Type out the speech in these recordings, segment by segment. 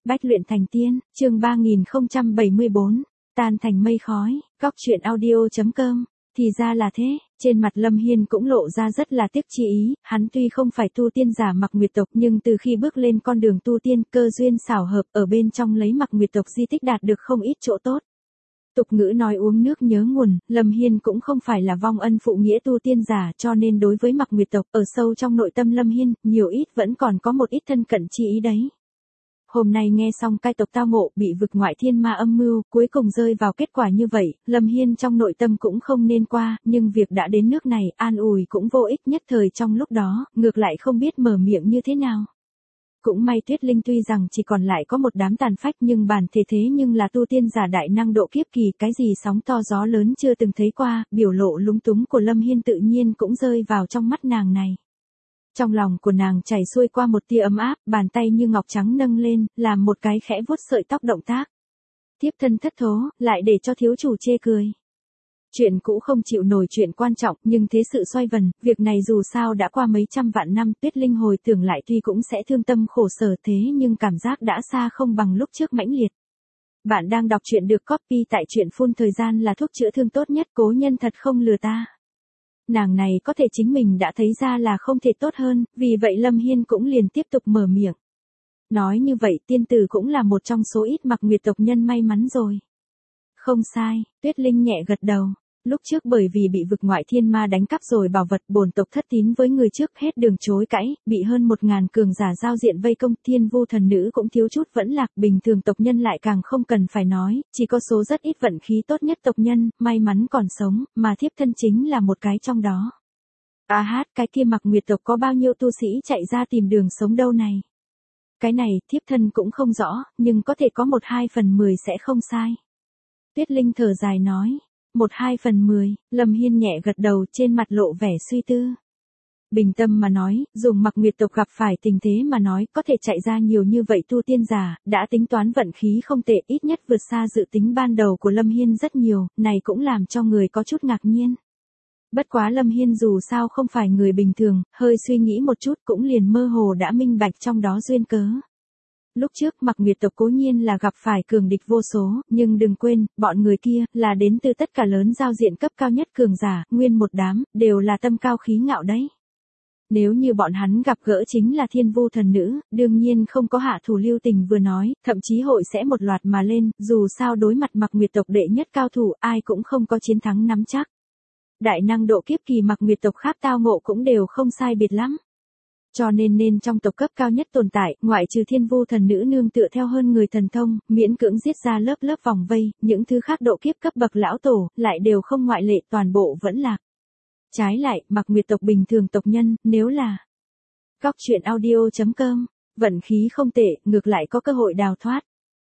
Bách luyện thành tiên, chương 3074, tan thành mây khói, góc truyện audio.com. Thì ra là thế, trên mặt Lâm Hiên cũng lộ ra rất là tiếc chi ý, hắn tuy không phải tu tiên giả Mặc Nguyệt tộc nhưng từ khi bước lên con đường tu tiên, cơ duyên xảo hợp ở bên trong lấy Mặc Nguyệt tộc di tích đạt được không ít chỗ tốt. Tục ngữ nói uống nước nhớ nguồn, Lâm Hiên cũng không phải là vong ân phụ nghĩa tu tiên giả, cho nên đối với Mặc Nguyệt tộc ở sâu trong nội tâm Lâm Hiên, nhiều ít vẫn còn có một ít thân cận chi ý đấy. Hôm nay nghe xong cai tộc tao ngộ bị vực ngoại thiên ma âm mưu, cuối cùng rơi vào kết quả như vậy, Lâm Hiên trong nội tâm cũng không nên qua, nhưng việc đã đến nước này, an ủi cũng vô ích, nhất thời trong lúc đó, ngược lại không biết mở miệng như thế nào. Cũng may Tuyết Linh tuy rằng chỉ còn lại có một đám tàn phách nhưng bản thể thế nhưng là tu tiên giả đại năng độ kiếp kỳ, cái gì sóng to gió lớn chưa từng thấy qua, biểu lộ lúng túng của Lâm Hiên tự nhiên cũng rơi vào trong mắt nàng này. Trong lòng của nàng chảy xuôi qua một tia ấm áp, bàn tay như ngọc trắng nâng lên, làm một cái khẽ vuốt sợi tóc động tác. Tiếp thân thất thố, lại để cho thiếu chủ chê cười. Chuyện cũ không chịu nổi chuyện quan trọng, nhưng thế sự xoay vần, việc này dù sao đã qua mấy trăm vạn năm, Tuyết Linh hồi tưởng lại tuy cũng sẽ thương tâm khổ sở thế nhưng cảm giác đã xa không bằng lúc trước mãnh liệt. Bạn đang đọc truyện được copy tại truyện full thời gian là thuốc chữa thương tốt nhất, cố nhân thật không lừa ta. Nàng này có thể chính mình đã thấy ra là không thể tốt hơn, vì vậy Lâm Hiên cũng liền tiếp tục mở miệng. Nói như vậy tiên tử cũng là một trong số ít Mặc Nguyệt tộc nhân may mắn rồi. Không sai, Tuyết Linh nhẹ gật đầu. Lúc trước bởi vì bị vực ngoại thiên ma đánh cắp rồi bảo vật, bổn tộc thất tín với người trước hết đường chối cãi, bị hơn 1000 cường giả giao diện vây công, Thiên Vu thần nữ cũng thiếu chút vẫn lạc, bình thường tộc nhân lại càng không cần phải nói, chỉ có số rất ít vận khí tốt nhất tộc nhân, may mắn còn sống, mà thiếp thân chính là một cái trong đó. Cái kia Mặc Nguyệt tộc có bao nhiêu tu sĩ chạy ra tìm đường sống đâu này? Cái này, thiếp thân cũng không rõ, nhưng có thể có 1/2/10 sẽ không sai. Tuyết Linh thở dài nói. 1/2/10, Lâm Hiên nhẹ gật đầu, trên mặt lộ vẻ suy tư. Bình tâm mà nói, dùng Mặc Nguyệt tộc gặp phải tình thế mà nói, có thể chạy ra nhiều như vậy tu tiên giả, đã tính toán vận khí không tệ, ít nhất vượt xa dự tính ban đầu của Lâm Hiên rất nhiều, này cũng làm cho người có chút ngạc nhiên. Bất quá Lâm Hiên dù sao không phải người bình thường, hơi suy nghĩ một chút cũng liền mơ hồ đã minh bạch trong đó duyên cớ. Lúc trước Mặc Nguyệt tộc cố nhiên là gặp phải cường địch vô số, nhưng đừng quên, bọn người kia, là đến từ tất cả lớn giao diện cấp cao nhất cường giả, nguyên một đám, đều là tâm cao khí ngạo đấy. Nếu như bọn hắn gặp gỡ chính là Thiên Vu thần nữ, đương nhiên không có hạ thủ lưu tình vừa nói, thậm chí hội sẽ một loạt mà lên, dù sao đối mặt Mặc Nguyệt tộc đệ nhất cao thủ, ai cũng không có chiến thắng nắm chắc. Đại năng độ kiếp kỳ Mặc Nguyệt tộc khác tao ngộ cũng đều không sai biệt lắm. Cho nên trong tộc cấp cao nhất tồn tại, ngoại trừ Thiên Vu thần nữ nương tựa theo hơn người thần thông, miễn cưỡng giết ra lớp lớp vòng vây, những thứ khác độ kiếp cấp bậc lão tổ, lại đều không ngoại lệ, toàn bộ vẫn lạc. Trái lại, Mặc Nguyệt tộc bình thường tộc nhân, nếu là góc truyện audio.com, vận khí không tệ, ngược lại có cơ hội đào thoát.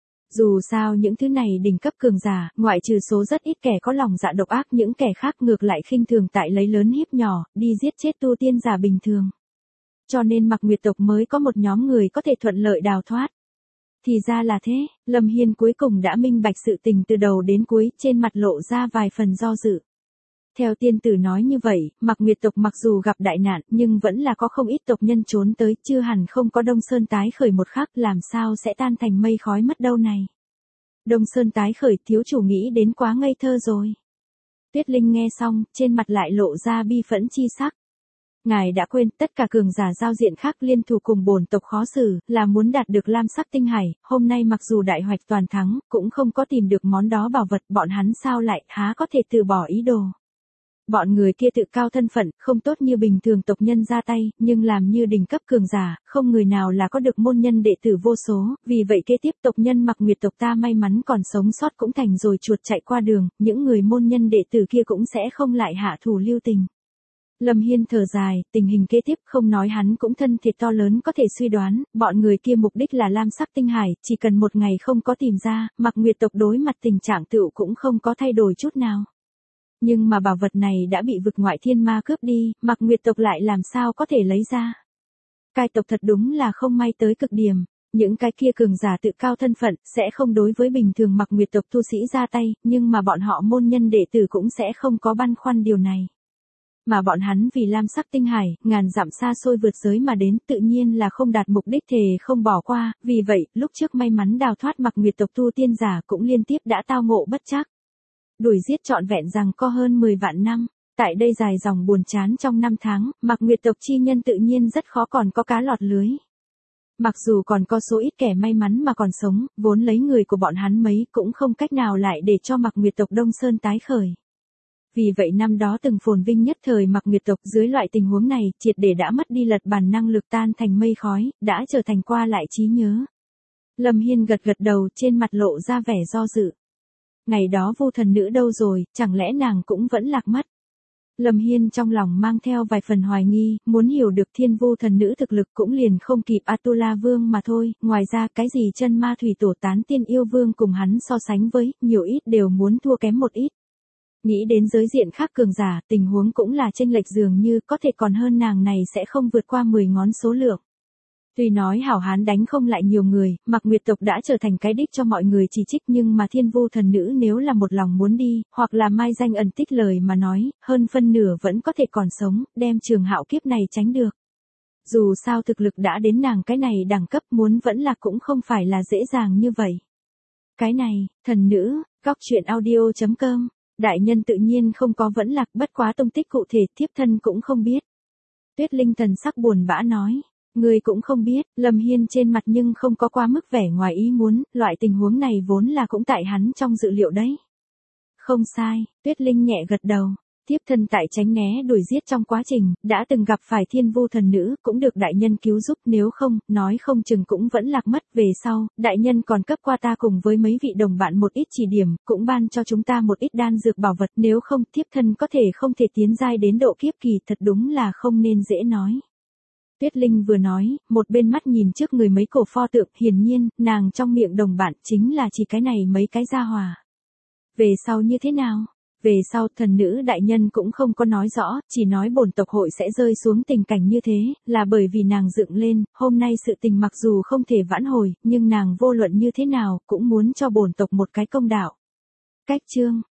Dù sao những thứ này đỉnh cấp cường giả, ngoại trừ số rất ít kẻ có lòng dạ độc ác, những kẻ khác ngược lại khinh thường tại lấy lớn hiếp nhỏ, đi giết chết tu tiên giả bình thường. Cho nên Mặc Nguyệt tộc mới có một nhóm người có thể thuận lợi đào thoát. Thì ra là thế, Lâm Hiên cuối cùng đã minh bạch sự tình từ đầu đến cuối, trên mặt lộ ra vài phần do dự. Theo tiên tử nói như vậy, Mặc Nguyệt tộc mặc dù gặp đại nạn nhưng vẫn là có không ít tộc nhân trốn tới, chưa hẳn không có Đông Sơn tái khởi một khắc, làm sao sẽ tan thành mây khói mất đâu này. Đông Sơn tái khởi, thiếu chủ nghĩ đến quá ngây thơ rồi. Tuyết Linh nghe xong, trên mặt lại lộ ra bi phẫn chi sắc. Ngài đã quên, tất cả cường giả giao diện khác liên thủ cùng bổn tộc khó xử, là muốn đạt được lam sắc tinh hải, hôm nay mặc dù đại hoạch toàn thắng, cũng không có tìm được món đó bảo vật, bọn hắn sao lại, há có thể từ bỏ ý đồ. Bọn người kia tự cao thân phận, không tốt như bình thường tộc nhân ra tay, nhưng làm như đỉnh cấp cường giả, không người nào là có được môn nhân đệ tử vô số, vì vậy kế tiếp tộc nhân Mặc Nguyệt tộc ta may mắn còn sống sót cũng thành rồi chuột chạy qua đường, những người môn nhân đệ tử kia cũng sẽ không lại hạ thủ lưu tình. Lâm Hiên thở dài, tình hình kế tiếp không nói hắn cũng thân thiệt to lớn có thể suy đoán, bọn người kia mục đích là lam sắc tinh hải, chỉ cần một ngày không có tìm ra, Mặc Nguyệt tộc đối mặt tình trạng tựu cũng không có thay đổi chút nào. Nhưng mà bảo vật này đã bị vực ngoại thiên ma cướp đi, Mặc Nguyệt tộc lại làm sao có thể lấy ra. Cai tộc thật đúng là không may tới cực điểm, những cái kia cường giả tự cao thân phận, sẽ không đối với bình thường Mặc Nguyệt tộc tu sĩ ra tay, nhưng mà bọn họ môn nhân đệ tử cũng sẽ không có băn khoăn điều này. Mà bọn hắn vì lam sắc tinh hải, ngàn dặm xa xôi vượt giới mà đến, tự nhiên là không đạt mục đích thề không bỏ qua, vì vậy, lúc trước may mắn đào thoát Mặc Nguyệt tộc tu tiên giả cũng liên tiếp đã tao ngộ bất trắc. Đuổi giết trọn vẹn rằng có hơn 10 vạn năm, tại đây dài dòng buồn chán trong năm tháng, Mặc Nguyệt tộc chi nhân tự nhiên rất khó còn có cá lọt lưới. Mặc dù còn có số ít kẻ may mắn mà còn sống, vốn lấy người của bọn hắn mấy cũng không cách nào lại để cho Mặc Nguyệt tộc Đông Sơn tái khởi. Vì vậy năm đó từng phồn vinh nhất thời Mặc Nguyệt tộc dưới loại tình huống này, triệt để đã mất đi lật bàn năng lực tan thành mây khói, đã trở thành qua lại trí nhớ. Lâm Hiên gật gật đầu, trên mặt lộ ra vẻ do dự. Ngày đó Vu thần nữ đâu rồi, chẳng lẽ nàng cũng vẫn lạc mất? Lâm Hiên trong lòng mang theo vài phần hoài nghi, muốn hiểu được Thiên Vu thần nữ thực lực cũng liền không kịp Atula Vương mà thôi, ngoài ra cái gì chân ma thủy tổ tán tiên yêu vương cùng hắn so sánh với, nhiều ít đều muốn thua kém một ít. Nghĩ đến giới diện khác cường giả, tình huống cũng là chênh lệch dường như có thể còn hơn nàng này sẽ không vượt qua 10 ngón số lượng. Tuy nói hảo hán đánh không lại nhiều người, Mặc Nguyệt tộc đã trở thành cái đích cho mọi người chỉ trích, nhưng mà Thiên Vu thần nữ nếu là một lòng muốn đi, hoặc là mai danh ẩn tích lời mà nói, hơn phân nửa vẫn có thể còn sống, đem trường hạo kiếp này tránh được. Dù sao thực lực đã đến nàng cái này đẳng cấp, muốn vẫn là cũng không phải là dễ dàng như vậy. Cái này, thần nữ, góc truyện audio.com, đại nhân tự nhiên không có vẫn lạc, bất quá tung tích cụ thể thiếp thân cũng không biết. Tuyết Linh thần sắc buồn bã nói. Người cũng không biết, Lâm Hiên trên mặt nhưng không có quá mức vẻ ngoài ý muốn, loại tình huống này vốn là cũng tại hắn trong dự liệu đấy. Không sai, Tuyết Linh nhẹ gật đầu. Tiếp thân tại tránh né đuổi giết trong quá trình, đã từng gặp phải Thiên Vu thần nữ, cũng được đại nhân cứu giúp, nếu không, nói không chừng cũng vẫn lạc mất. Về sau, đại nhân còn cấp qua ta cùng với mấy vị đồng bạn một ít chỉ điểm, cũng ban cho chúng ta một ít đan dược bảo vật, nếu không, tiếp thân có thể không thể tiến giai đến độ kiếp kỳ, thật đúng là không nên dễ nói. Tuyết Linh vừa nói, một bên mắt nhìn trước người mấy cổ pho tượng, hiển nhiên, nàng trong miệng đồng bạn chính là chỉ cái này mấy cái gia hòa. Về sau như thế nào? Về sau thần nữ đại nhân cũng không có nói rõ, chỉ nói bổn tộc hội sẽ rơi xuống tình cảnh như thế, là bởi vì nàng dựng lên, hôm nay sự tình mặc dù không thể vãn hồi, nhưng nàng vô luận như thế nào, cũng muốn cho bổn tộc một cái công đạo. Cách chương.